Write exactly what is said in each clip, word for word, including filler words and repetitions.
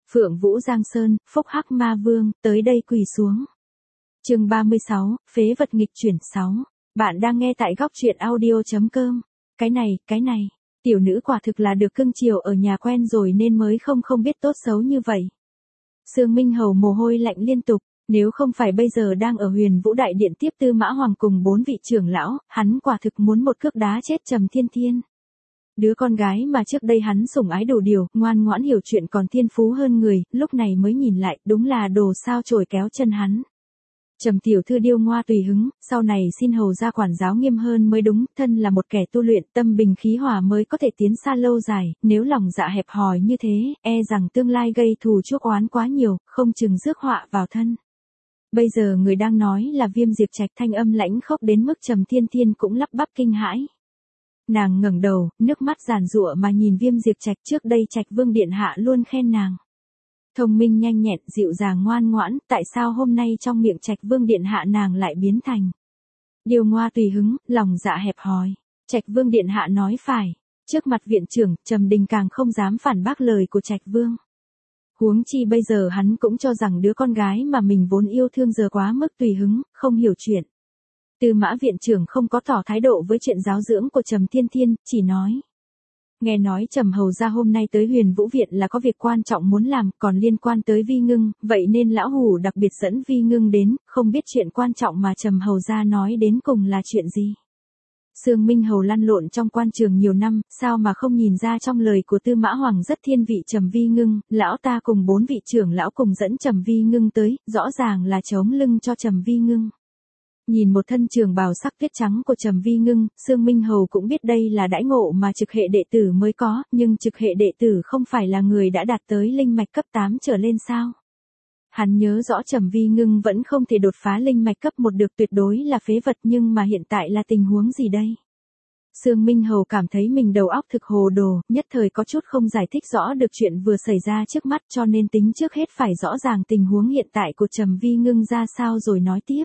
Phượng Vũ Giang Sơn, Phúc Hắc Ma Vương, tới đây quỳ xuống. Chương ba mươi sáu, Phế vật nghịch chuyển sáu. Bạn đang nghe tại góc truyện audio chấm com. Cái này, cái này, tiểu nữ quả thực là được cưng chiều ở nhà quen rồi nên mới không không biết tốt xấu như vậy. Sương Minh Hầu mồ hôi lạnh liên tục, nếu không phải bây giờ đang ở Huyền Vũ Đại Điện tiếp Tư Mã Hoàng cùng bốn vị trưởng lão, hắn quả thực muốn một cước đá chết Trầm Thiên Thiên. Đứa con gái mà trước đây hắn sủng ái đủ điều, ngoan ngoãn hiểu chuyện còn thiên phú hơn người, lúc này mới nhìn lại, đúng là đồ sao chổi kéo chân hắn. Trầm tiểu thư điêu ngoa tùy hứng, sau này xin hầu ra quản giáo nghiêm hơn mới đúng, thân là một kẻ tu luyện, tâm bình khí hòa mới có thể tiến xa lâu dài, nếu lòng dạ hẹp hòi như thế, e rằng tương lai gây thù chuốc oán quá nhiều, không chừng rước họa vào thân. Bây giờ người đang nói là Viêm Diệp Trạch, thanh âm lãnh khốc đến mức Trầm Thiên Thiên cũng lắp bắp kinh hãi. Nàng ngẩng đầu, nước mắt giàn giụa mà nhìn Viêm Diệp Trạch, trước đây Trạch Vương điện hạ luôn khen nàng thông minh nhanh nhẹn, dịu dàng ngoan ngoãn, tại sao hôm nay trong miệng Trạch Vương điện hạ nàng lại biến thành điêu ngoa tùy hứng, lòng dạ hẹp hòi. Trạch Vương điện hạ nói phải, trước mặt viện trưởng, Trầm Đình càng không dám phản bác lời của Trạch Vương. Huống chi bây giờ hắn cũng cho rằng đứa con gái mà mình vốn yêu thương giờ quá mức tùy hứng, không hiểu chuyện. Tư Mã viện trưởng không có tỏ thái độ với chuyện giáo dưỡng của Trầm Thiên Thiên, chỉ nói: nghe nói Trầm hầu gia hôm nay tới Huyền Vũ viện là có việc quan trọng muốn làm, còn liên quan tới Vi Ngưng, vậy nên lão hủ đặc biệt dẫn Vi Ngưng đến, không biết chuyện quan trọng mà Trầm hầu gia nói đến cùng là chuyện gì. Sương Minh Hầu lăn lộn trong quan trường nhiều năm, sao mà không nhìn ra trong lời của Tư Mã Hoàng rất thiên vị Trầm Vi Ngưng, lão ta cùng bốn vị trưởng lão cùng dẫn Trầm Vi Ngưng tới, rõ ràng là chống lưng cho Trầm Vi Ngưng. Nhìn một thân trường bào sắc tuyết trắng của Trầm Vi Ngưng, Sương Minh Hầu cũng biết đây là đãi ngộ mà trực hệ đệ tử mới có, nhưng trực hệ đệ tử không phải là người đã đạt tới linh mạch cấp tám trở lên sao? Hắn nhớ rõ Trầm Vi Ngưng vẫn không thể đột phá linh mạch cấp một được, tuyệt đối là phế vật, nhưng mà hiện tại là tình huống gì đây? Sương Minh Hầu cảm thấy mình đầu óc thực hồ đồ, nhất thời có chút không giải thích rõ được chuyện vừa xảy ra trước mắt, cho nên tính trước hết phải rõ ràng tình huống hiện tại của Trầm Vi Ngưng ra sao rồi nói tiếp.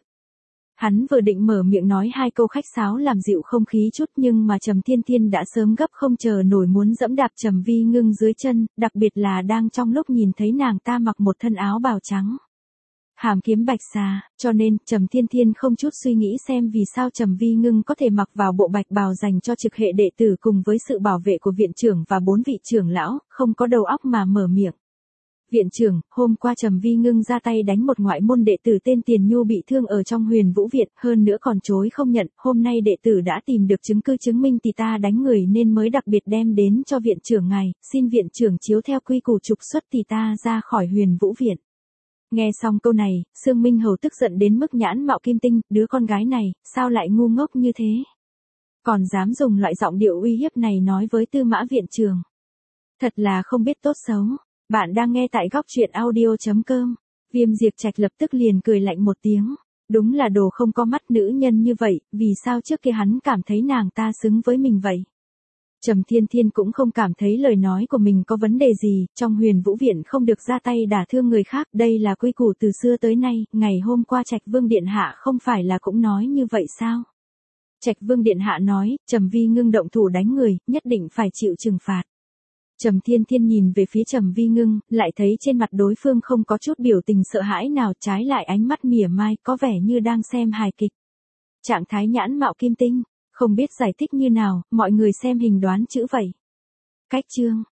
Hắn vừa định mở miệng nói hai câu khách sáo làm dịu không khí chút, nhưng mà Trầm Thiên Thiên đã sớm gấp không chờ nổi muốn dẫm đạp Trầm Vi Ngưng dưới chân, đặc biệt là đang trong lúc nhìn thấy nàng ta mặc một thân áo bào trắng, hàm kiếm bạch xà, cho nên Trầm Thiên Thiên không chút suy nghĩ xem vì sao Trầm Vi Ngưng có thể mặc vào bộ bạch bào dành cho trực hệ đệ tử cùng với sự bảo vệ của viện trưởng và bốn vị trưởng lão, không có đầu óc mà mở miệng. Viện trưởng, hôm qua Trầm Vi Ngưng ra tay đánh một ngoại môn đệ tử tên Tiền Nhu bị thương ở trong Huyền Vũ viện, hơn nữa còn chối không nhận, hôm nay đệ tử đã tìm được chứng cứ chứng minh tỷ ta đánh người nên mới đặc biệt đem đến cho viện trưởng ngài, xin viện trưởng chiếu theo quy củ trục xuất tỷ ta ra khỏi Huyền Vũ viện. Nghe xong câu này, Sương Minh Hầu tức giận đến mức nhãn mạo kim tinh, đứa con gái này, sao lại ngu ngốc như thế? Còn dám dùng loại giọng điệu uy hiếp này nói với Tư Mã viện trưởng. Thật là không biết tốt xấu. Bạn đang nghe tại góc truyện audio chấm com. Viêm Diệp Trạch lập tức liền cười lạnh một tiếng. Đúng là đồ không có mắt nữ nhân như vậy, vì sao trước kia hắn cảm thấy nàng ta xứng với mình vậy? Trầm Thiên Thiên cũng không cảm thấy lời nói của mình có vấn đề gì, trong Huyền Vũ viện không được ra tay đả thương người khác, đây là quy củ từ xưa tới nay, ngày hôm qua Trạch Vương điện hạ không phải là cũng nói như vậy sao? Trạch Vương điện hạ nói, Trầm Vi Ngưng động thủ đánh người, nhất định phải chịu trừng phạt. Trầm Thiên Thiên nhìn về phía Trầm Vi Ngưng, lại thấy trên mặt đối phương không có chút biểu tình sợ hãi nào, trái lại ánh mắt mỉa mai, có vẻ như đang xem hài kịch. Trạng thái nhãn mạo kim tinh, không biết giải thích như nào, mọi người xem hình đoán chữ vậy. Cách chương,